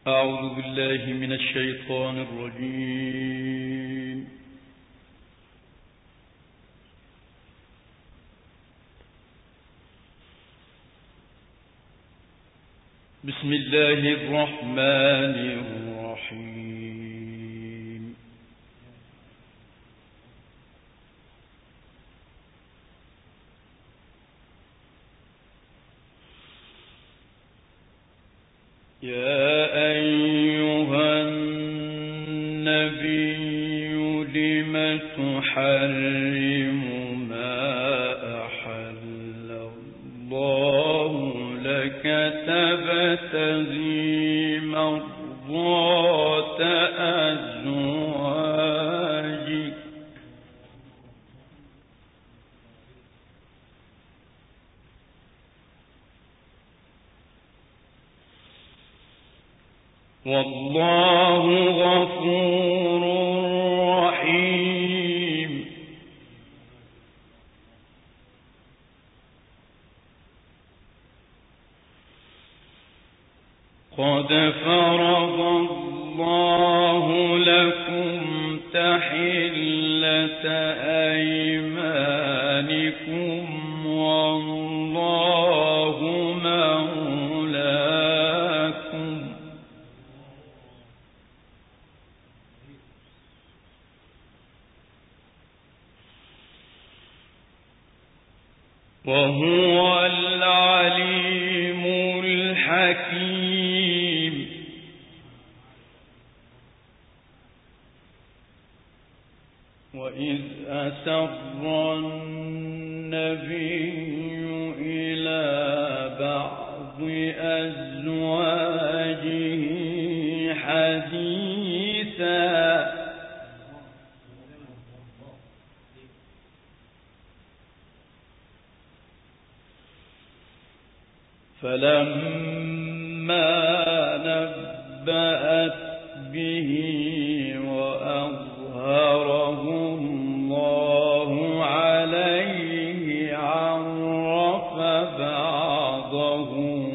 أعوذ بالله من الشيطان الرجيم. بسم الله الرحمن الرحيم. يا أيها النبي لم تحرم ما أحل الله لك تبتغي مرضات أزواجك والله غفور رحيم. قد فرض الله لكم تحلة أيمانكم والله مولاكم وهو العليم الحكيم. وإذ أسر النبي إلى بعض أزواجه حديثا فلما نبأت به وأظهره الله عليه عرف بعضه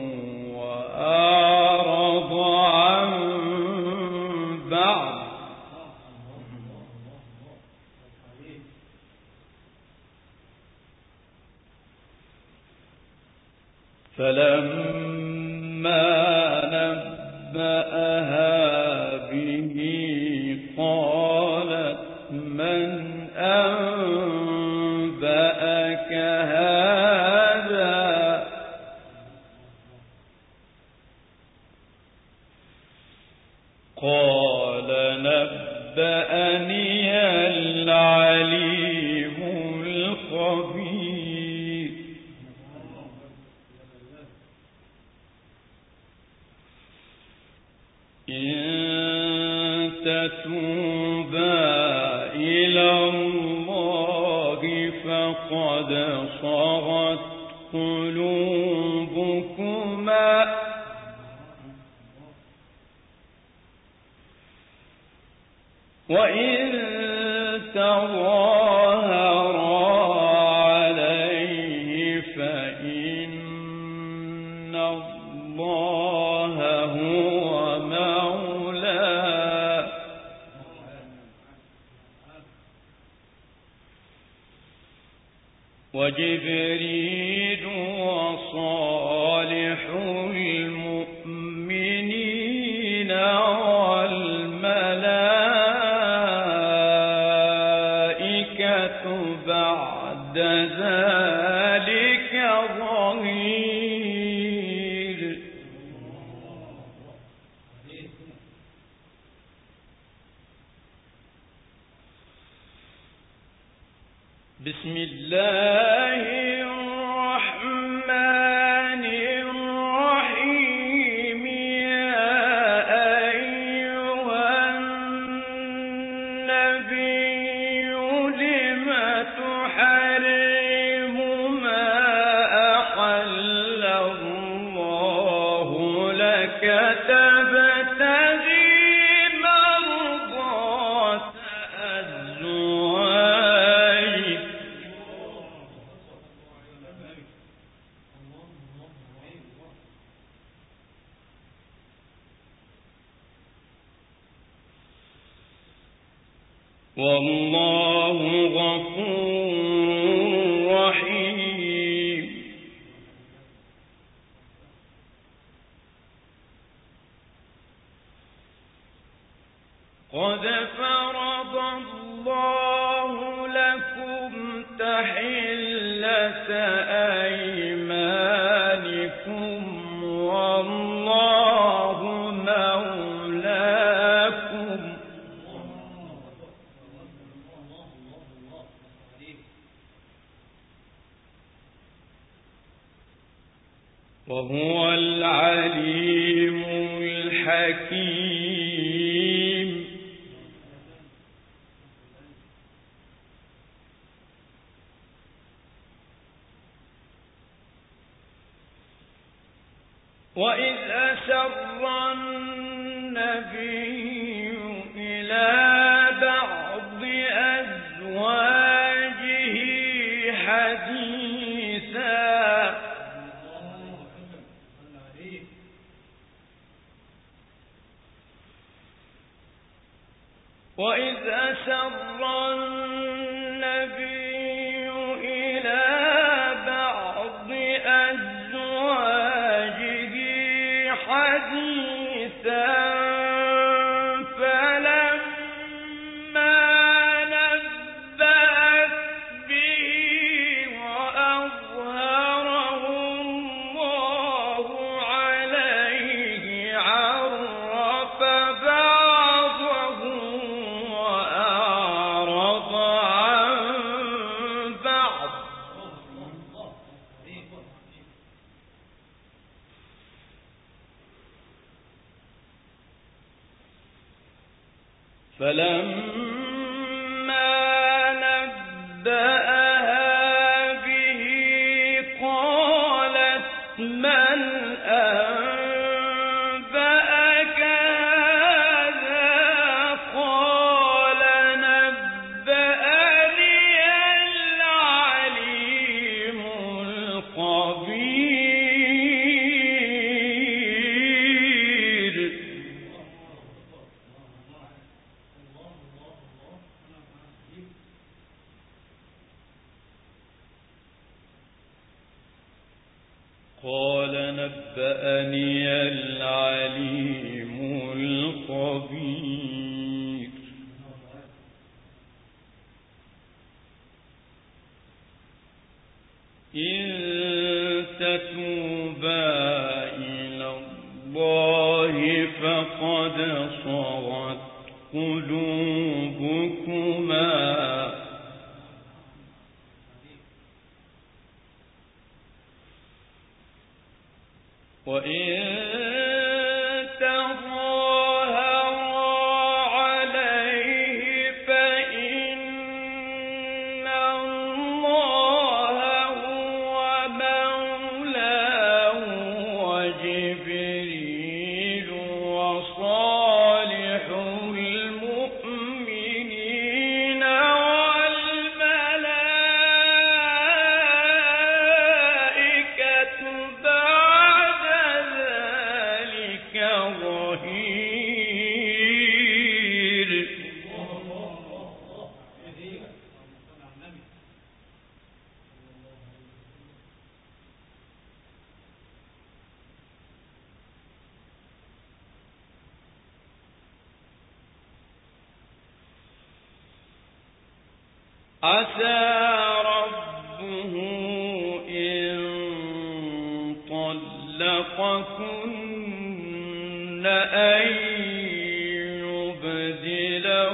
وأعرض عن بعض فلما نبأها به قالت من أنبأك هذا قال نبأني العليم الخبير. إن تتوبا إلى الله فقد صغت قلوبكما وإن تظاهرا عليه فإن الله هو مولاه وجبريل وصالح المؤمنين والملائكة بعد ذلك ظهير. بسم الله الرحمن والله غفور رحيم. قد فرض الله لكم تحلة أيمانكم والله مولاكم وهو العليم الحكيم. وإذ أسر النبي إلى بعض أزواجه حديثا فلما نبأها به قالت من أنبأك هذا قال نبأني العليم الخبير. قال نبأني العليم الخبير. إن تتوبا إلى الله فقد صغت قلوبكما وإن تظاهرا عليه فإن الله هو مولاه وجبريل وصالح المؤمنين والملائكة بعد ذلك ظهير. عسى ربه إن طلقكن أن يبدله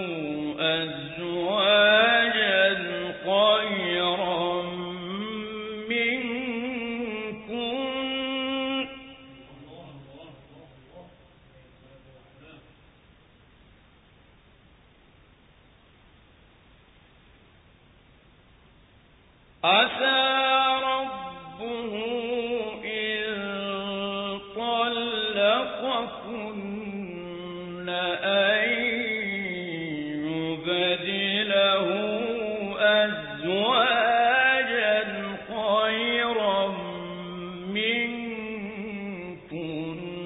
أزواجا خيرا منكن عسى ربه إن طلقكن أن يبدله أزواجا خيرا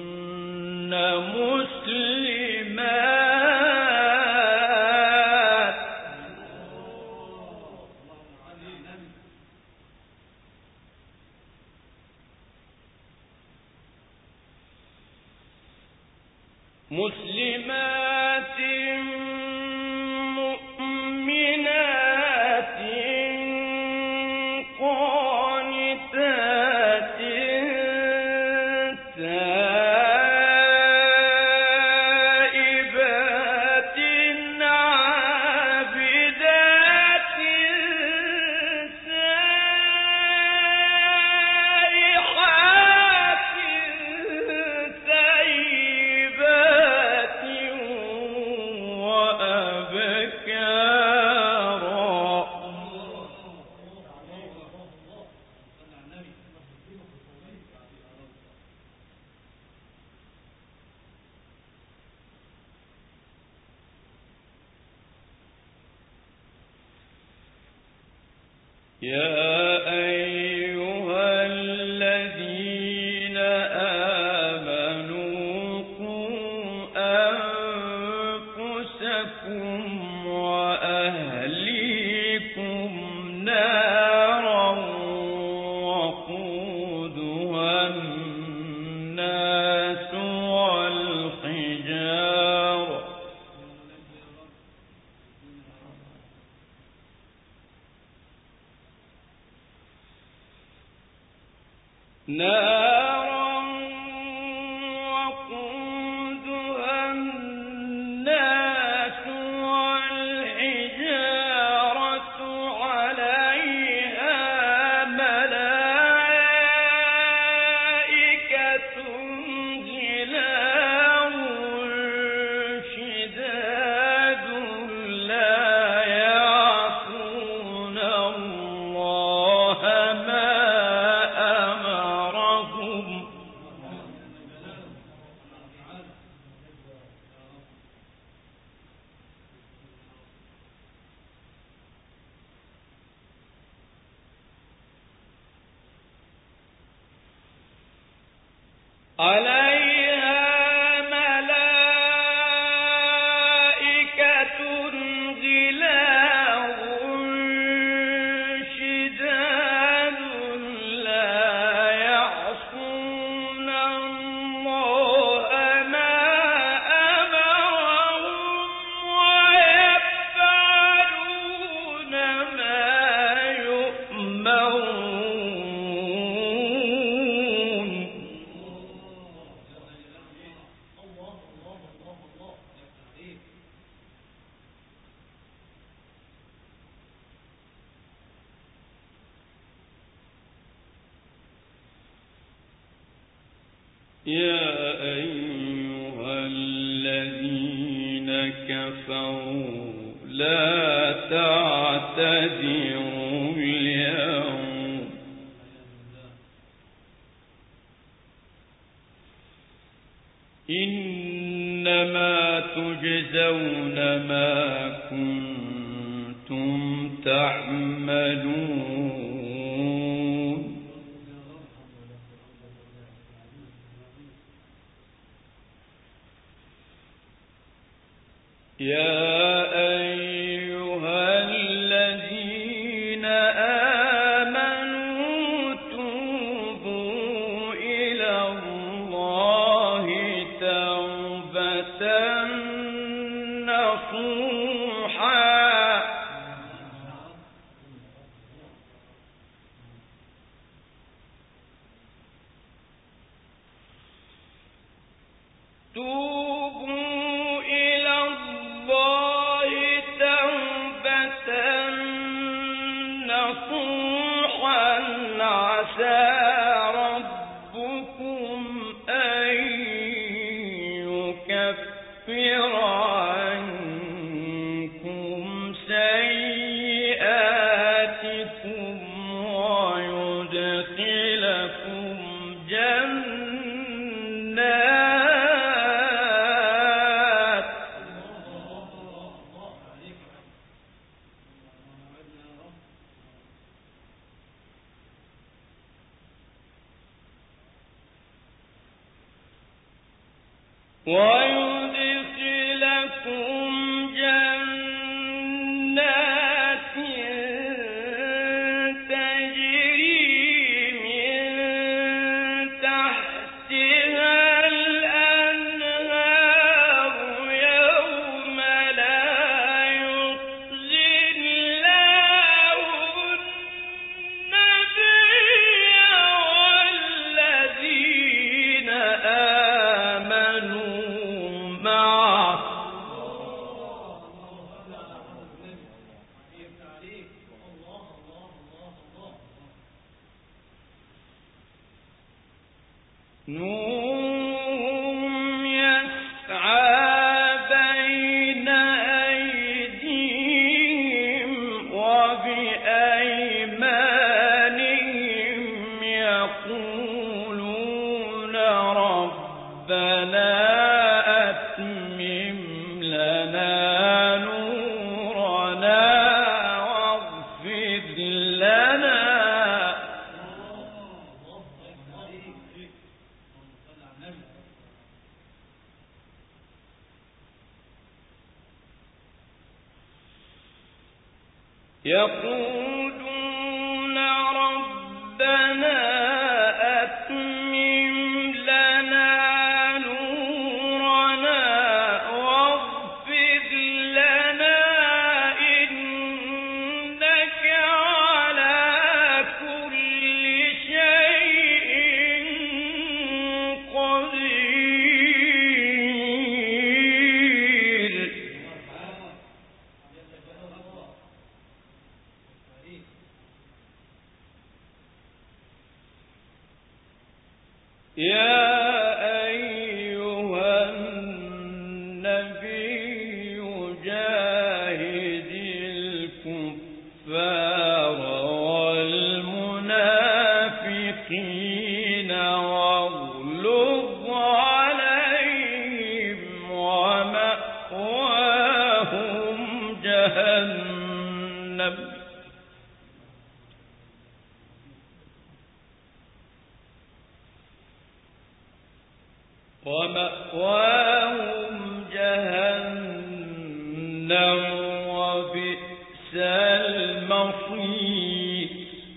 منكن مسلمات مسلمات مؤمنات قانتات تائبات عابدات سائحات ثيبات وأبكارا. يا أيها الذين آمنوا قوا أنفسكم وأهليكم نارا وقودها الناس والحجارة نارا وقودها الناس والحجارة عليها ملائكة غلاظ شداد لا يعصون الله ما أمرهم عليها ملائكة غلاظ شداد لا يعصون الله ما أمرهم ويفعلون ما يؤمرون. يا أيها الذين كفروا لا تعتذروا اليوم إنما تجزون ما كنتم تعملون. يا أيها الذين آمنوا توبوا إلى الله توبة نصوحا توبوا إلى الله توبة نصوحا عسى ربكم أن يكفر عنكم سيئاتكم ويدخلكم جنات تجري من تحتها الأنهار نورهم يسعى بين أيديهم وبأيمانهم يقولون ربنا أتمم لنا نورنا واغفر لنا. يقولون ربنا أتمم لنا نورنا واغفر لنا إنك على كل شيء قدير. يا أيها النبي جاهد الكفار والمنافقين واغلظ عليهم ومأواهم جهنم وبئس المصير.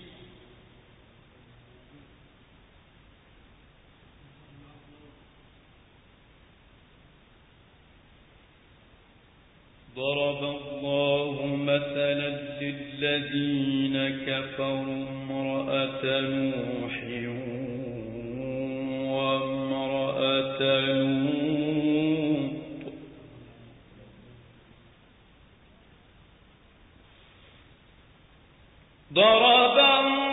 ضرب الله مثلا للذين كفروا امرأة نوح وامرأة لوط ضرب